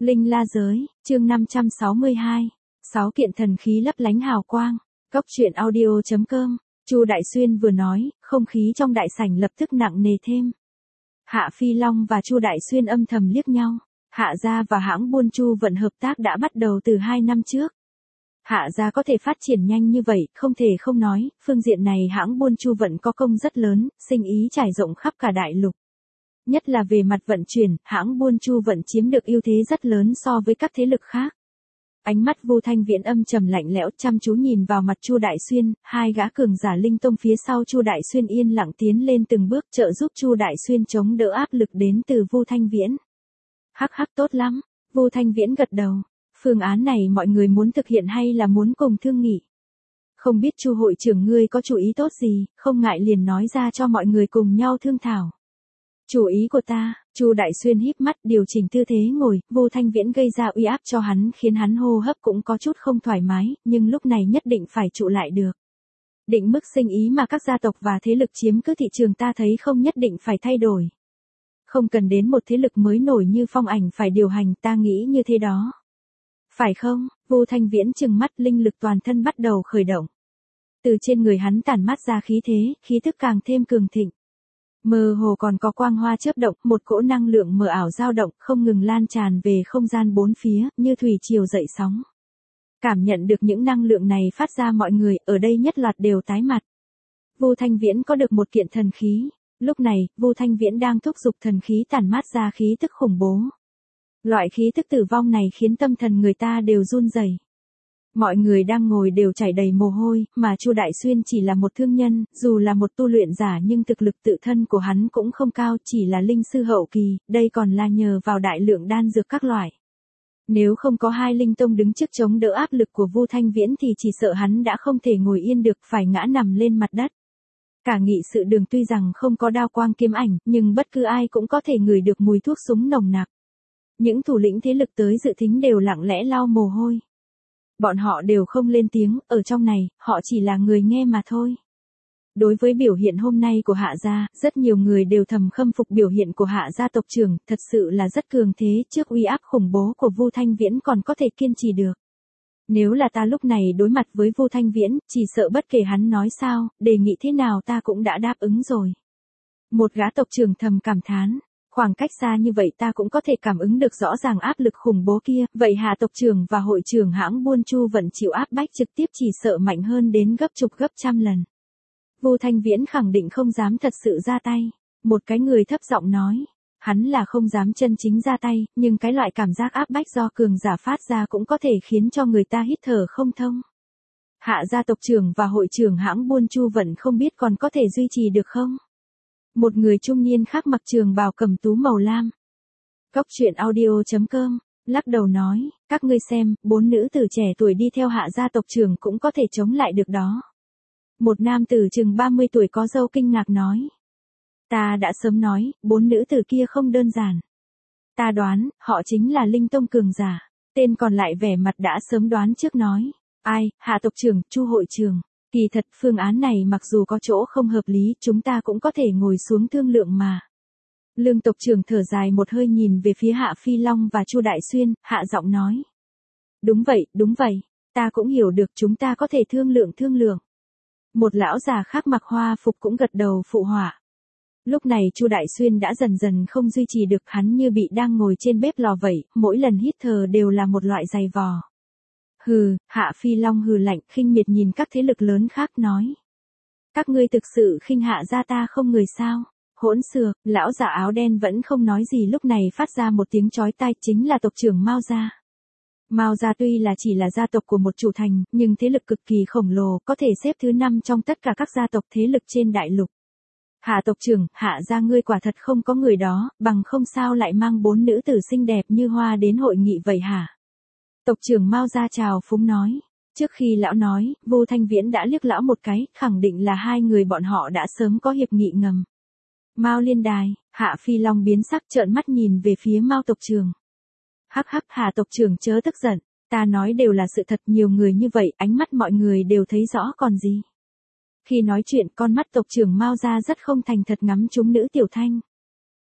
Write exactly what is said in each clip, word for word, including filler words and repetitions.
Linh La Giới, chương năm trăm sáu mươi hai. Sáu kiện thần khí lấp lánh hào quang. Cốc truyện audio chấm com. Chu Đại Xuyên vừa nói, không khí trong đại sảnh lập tức nặng nề thêm. Hạ Phi Long và Chu Đại Xuyên âm thầm liếc nhau. Hạ gia và hãng buôn Chu Vận hợp tác đã bắt đầu từ hai năm trước. Hạ gia có thể phát triển nhanh như vậy, không thể không nói, phương diện này hãng buôn Chu Vận có công rất lớn, sinh ý trải rộng khắp cả đại lục. Nhất là về mặt vận chuyển, hãng buôn Chu Vận chiếm được ưu thế rất lớn so với các thế lực khác. Ánh mắt Vu Thanh Viễn âm trầm lạnh lẽo chăm chú nhìn vào mặt Chu Đại Xuyên, hai gã cường giả linh tông phía sau Chu Đại Xuyên yên lặng tiến lên từng bước trợ giúp Chu Đại Xuyên chống đỡ áp lực đến từ Vu Thanh Viễn. Hắc hắc tốt lắm, Vu Thanh Viễn gật đầu. Phương án này mọi người muốn thực hiện hay là muốn cùng thương nghị? Không biết Chu hội trưởng ngươi có chủ ý tốt gì, không ngại liền nói ra cho mọi người cùng nhau thương thảo. Chủ ý của ta, Chu Đại Xuyên híp mắt điều chỉnh tư thế ngồi, Vu Thanh Viễn gây ra uy áp cho hắn khiến hắn hô hấp cũng có chút không thoải mái, nhưng lúc này nhất định phải trụ lại được. Định mức sinh ý mà các gia tộc và thế lực chiếm cứ thị trường ta thấy không nhất định phải thay đổi. Không cần đến một thế lực mới nổi như Phong Ảnh phải điều hành, ta nghĩ như thế đó. Phải không? Vu Thanh Viễn trừng mắt, linh lực toàn thân bắt đầu khởi động. Từ trên người hắn tản mát ra khí thế, khí tức càng thêm cường thịnh. Mơ hồ còn có quang hoa chớp động, một cỗ năng lượng mờ ảo dao động, không ngừng lan tràn về không gian bốn phía, như thủy triều dậy sóng. Cảm nhận được những năng lượng này phát ra mọi người, ở đây nhất loạt đều tái mặt. Vu Thanh Viễn có được một kiện thần khí. Lúc này, Vu Thanh Viễn đang thúc giục thần khí tản mát ra khí tức khủng bố. Loại khí tức tử vong này khiến tâm thần người ta đều run rẩy. Mọi người đang ngồi đều chảy đầy mồ hôi, mà Chu Đại Xuyên chỉ là một thương nhân, dù là một tu luyện giả nhưng thực lực tự thân của hắn cũng không cao, chỉ là linh sư hậu kỳ, đây còn là nhờ vào đại lượng đan dược các loại. Nếu không có hai linh tông đứng trước chống đỡ áp lực của Vu Thanh Viễn thì chỉ sợ hắn đã không thể ngồi yên được, phải ngã nằm lên mặt đất. Cả nghị sự đường tuy rằng không có đao quang kiếm ảnh, nhưng bất cứ ai cũng có thể ngửi được mùi thuốc súng nồng nặc. Những thủ lĩnh thế lực tới dự thính đều lặng lẽ lau mồ hôi. Bọn họ đều không lên tiếng, ở trong này, họ chỉ là người nghe mà thôi. Đối với biểu hiện hôm nay của Hạ gia, rất nhiều người đều thầm khâm phục biểu hiện của Hạ gia tộc trưởng, thật sự là rất cường thế, trước uy áp khủng bố của Vu Thanh Viễn còn có thể kiên trì được. Nếu là ta lúc này đối mặt với Vu Thanh Viễn, chỉ sợ bất kể hắn nói sao, đề nghị thế nào ta cũng đã đáp ứng rồi. Một gã tộc trưởng thầm cảm thán. Khoảng cách xa như vậy ta cũng có thể cảm ứng được rõ ràng áp lực khủng bố kia, vậy Hạ tộc trưởng và hội trưởng hãng buôn Chu Vận chịu áp bách trực tiếp chỉ sợ mạnh hơn đến gấp chục gấp trăm lần. Vu Thanh Viễn khẳng định không dám thật sự ra tay. Một cái người thấp giọng nói, hắn là không dám chân chính ra tay, nhưng cái loại cảm giác áp bách do cường giả phát ra cũng có thể khiến cho người ta hít thở không thông. Hạ gia tộc trưởng và hội trưởng hãng buôn Chu Vận không biết còn có thể duy trì được không? Một người trung niên khác mặc trường bào cẩm tú màu lam. Cốc truyện audio chấm com, lắc đầu nói, các ngươi xem, bốn nữ tử trẻ tuổi đi theo Hạ gia tộc trưởng cũng có thể chống lại được đó. Một nam tử chừng ba mươi tuổi có râu kinh ngạc nói. Ta đã sớm nói, bốn nữ tử kia không đơn giản. Ta đoán, họ chính là linh tông cường giả. Tên còn lại vẻ mặt đã sớm đoán trước nói. Ai, Hạ tộc trưởng, Chu hội trưởng. Kỳ thật phương án này mặc dù có chỗ không hợp lý, chúng ta cũng có thể ngồi xuống thương lượng mà. Lương tộc trưởng thở dài một hơi nhìn về phía Hạ Phi Long và Chu Đại Xuyên, hạ giọng nói. Đúng vậy, đúng vậy, ta cũng hiểu được chúng ta có thể thương lượng thương lượng. Một lão già khác mặc hoa phục cũng gật đầu phụ họa. Lúc này Chu Đại Xuyên đã dần dần không duy trì được, hắn như bị đang ngồi trên bếp lò vậy, mỗi lần hít thở đều là một loại dày vò. Hừ, Hạ Phi Long hừ lạnh, khinh miệt nhìn các thế lực lớn khác nói. Các ngươi thực sự khinh Hạ gia ta không người sao? Hỗn xược, lão già áo đen vẫn không nói gì, lúc này phát ra một tiếng chói tai, chính là tộc trưởng Mao gia. Mao gia tuy là chỉ là gia tộc của một chủ thành, nhưng thế lực cực kỳ khổng lồ, có thể xếp thứ năm trong tất cả các gia tộc thế lực trên đại lục. Hạ tộc trưởng, Hạ gia ngươi quả thật không có người đó, bằng không sao lại mang bốn nữ tử xinh đẹp như hoa đến hội nghị vậy hả? Tộc trưởng Mao gia chào phúng nói. Trước khi lão nói, Vu Thanh Viễn đã liếc lão một cái, khẳng định là hai người bọn họ đã sớm có hiệp nghị ngầm. Mao Liên Đài, Hạ Phi Long biến sắc trợn mắt nhìn về phía Mao tộc trưởng. Hắc hắc, Hạ tộc trưởng chớ tức giận, ta nói đều là sự thật, nhiều người như vậy, ánh mắt mọi người đều thấy rõ còn gì. Khi nói chuyện, con mắt tộc trưởng Mao gia rất không thành thật ngắm chúng nữ tiểu thanh.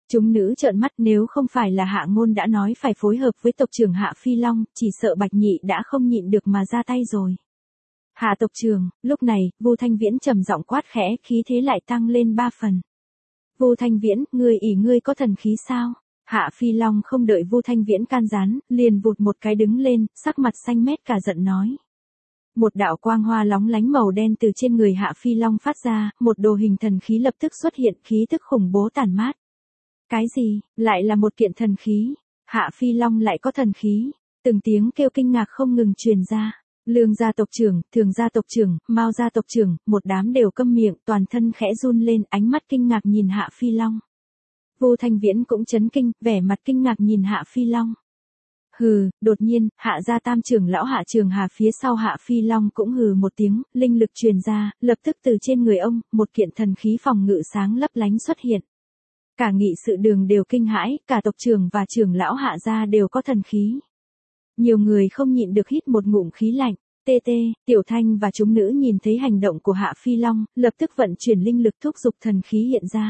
Chúng nữ trợn mắt, nếu không phải là Hạ Ngôn đã nói phải phối hợp với tộc trưởng Hạ Phi Long, chỉ sợ Bạch Nhị đã không nhịn được mà ra tay rồi. Hạ tộc trưởng, lúc này, Vu Thanh Viễn trầm giọng quát khẽ, khí thế lại tăng lên ba phần. Vu Thanh Viễn, ngươi ỷ ngươi có thần khí sao? Hạ Phi Long không đợi Vu Thanh Viễn can gián, liền vụt một cái đứng lên, sắc mặt xanh mét cả giận nói. Một đạo quang hoa lóng lánh màu đen từ trên người Hạ Phi Long phát ra, một đồ hình thần khí lập tức xuất hiện, khí tức khủng bố tản mát. Cái gì, lại là một kiện thần khí? Hạ Phi Long lại có thần khí? Từng tiếng kêu kinh ngạc không ngừng truyền ra. Lương gia tộc trưởng, Thường gia tộc trưởng, Mao gia tộc trưởng, một đám đều câm miệng, toàn thân khẽ run lên, ánh mắt kinh ngạc nhìn Hạ Phi Long. Vu Thanh Viễn cũng chấn kinh, vẻ mặt kinh ngạc nhìn Hạ Phi Long. Hừ, đột nhiên, Hạ gia tam trưởng lão Hạ Trường Hà phía sau Hạ Phi Long cũng hừ một tiếng, linh lực truyền ra, lập tức từ trên người ông, một kiện thần khí phòng ngự sáng lấp lánh xuất hiện. Cả nghị sự đường đều kinh hãi, cả tộc trưởng và trưởng lão Hạ gia đều có thần khí. Nhiều người không nhịn được hít một ngụm khí lạnh. Tê tê, Tiểu Thanh và chúng nữ nhìn thấy hành động của Hạ Phi Long, lập tức vận chuyển linh lực thúc giục thần khí hiện ra.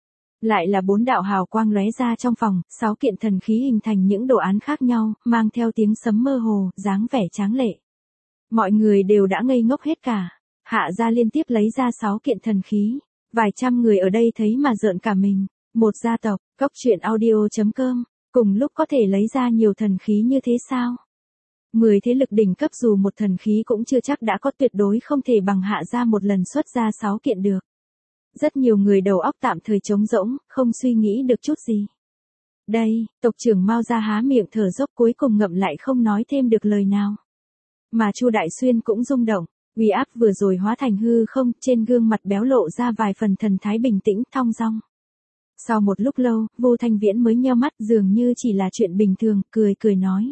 Lại là bốn đạo hào quang lóe ra trong phòng, sáu kiện thần khí hình thành những đồ án khác nhau, mang theo tiếng sấm mơ hồ, dáng vẻ tráng lệ. Mọi người đều đã ngây ngốc hết cả. Hạ gia liên tiếp lấy ra sáu kiện thần khí. Vài trăm người ở đây thấy mà rợn cả mình. Một gia tộc, cốc truyện audio chấm com, cùng lúc có thể lấy ra nhiều thần khí như thế sao? Mười thế lực đỉnh cấp dù một thần khí cũng chưa chắc đã có, tuyệt đối không thể bằng Hạ gia một lần xuất ra sáu kiện được. Rất nhiều người đầu óc tạm thời trống rỗng, không suy nghĩ được chút gì. Đây, tộc trưởng Mao gia há miệng thở dốc cuối cùng ngậm lại không nói thêm được lời nào. Mà Chu Đại Xuyên cũng rung động, uy áp vừa rồi hóa thành hư không, trên gương mặt béo lộ ra vài phần thần thái bình tĩnh, thong dong. Sau một lúc lâu, Vu Thanh Viễn mới nheo mắt, dường như chỉ là chuyện bình thường, cười cười nói.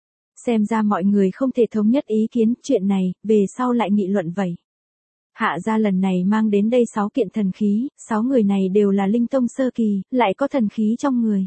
Xem ra mọi người không thể thống nhất ý kiến, chuyện này, về sau lại nghị luận vậy. Hạ gia lần này mang đến đây sáu kiện thần khí, sáu người này đều là linh tông sơ kỳ, lại có thần khí trong người.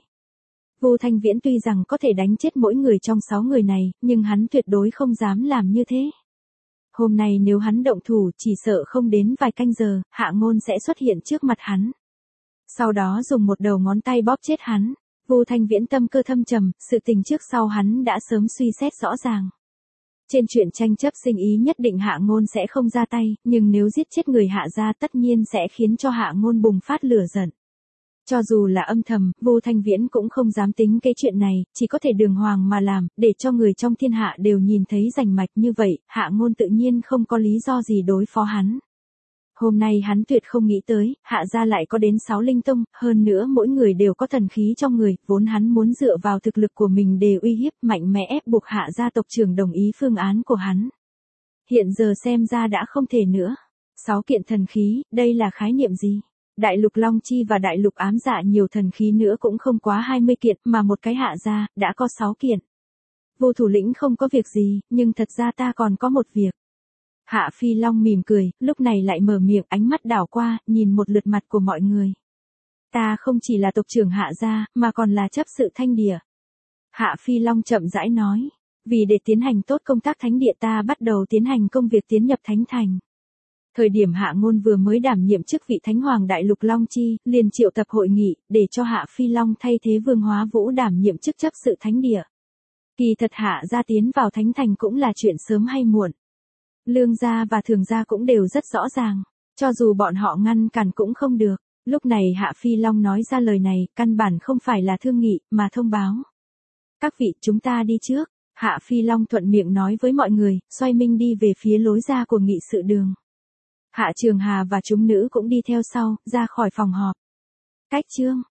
Vu Thanh Viễn tuy rằng có thể đánh chết mỗi người trong sáu người này, nhưng hắn tuyệt đối không dám làm như thế. Hôm nay nếu hắn động thủ, chỉ sợ không đến vài canh giờ, Hạ Ngôn sẽ xuất hiện trước mặt hắn. Sau đó dùng một đầu ngón tay bóp chết hắn. Vu Thanh Viễn tâm cơ thâm trầm, sự tình trước sau hắn đã sớm suy xét rõ ràng. Trên chuyện tranh chấp sinh ý nhất định Hạ Ngôn sẽ không ra tay, nhưng nếu giết chết người Hạ gia tất nhiên sẽ khiến cho Hạ Ngôn bùng phát lửa giận. Cho dù là âm thầm, Vu Thanh Viễn cũng không dám tính cái chuyện này, chỉ có thể đường hoàng mà làm, để cho người trong thiên hạ đều nhìn thấy rành mạch như vậy, Hạ Ngôn tự nhiên không có lý do gì đối phó hắn. Hôm nay hắn tuyệt không nghĩ tới, Hạ gia lại có đến sáu linh tông, hơn nữa mỗi người đều có thần khí trong người, vốn hắn muốn dựa vào thực lực của mình để uy hiếp mạnh mẽ ép buộc Hạ gia tộc trưởng đồng ý phương án của hắn. Hiện giờ xem ra đã không thể nữa. Sáu kiện thần khí, đây là khái niệm gì? Đại lục Long Chi và đại lục ám dạ nhiều thần khí nữa cũng không quá hai mươi kiện, mà một cái Hạ gia, đã có sáu kiện. Vô thủ lĩnh không có việc gì, nhưng thật ra ta còn có một việc. Hạ Phi Long mỉm cười, lúc này lại mở miệng, ánh mắt đảo qua, nhìn một lượt mặt của mọi người. Ta không chỉ là tộc trưởng Hạ gia, mà còn là chấp sự Thanh Địa. Hạ Phi Long chậm rãi nói, vì để tiến hành tốt công tác Thánh Địa ta bắt đầu tiến hành công việc tiến nhập Thánh Thành. Thời điểm Hạ Ngôn vừa mới đảm nhiệm chức vị Thánh Hoàng Đại Lục Long Chi, liền triệu tập hội nghị, để cho Hạ Phi Long thay thế Vương Hóa Vũ đảm nhiệm chức chấp sự Thánh Địa. Kỳ thật Hạ gia tiến vào Thánh Thành cũng là chuyện sớm hay muộn. Lương gia và Thường gia cũng đều rất rõ ràng, cho dù bọn họ ngăn cản cũng không được. Lúc này Hạ Phi Long nói ra lời này, căn bản không phải là thương nghị, mà thông báo. Các vị, chúng ta đi trước. Hạ Phi Long thuận miệng nói với mọi người, xoay minh đi về phía lối ra của nghị sự đường. Hạ Trường Hà và chúng nữ cũng đi theo sau, ra khỏi phòng họp. Cách chương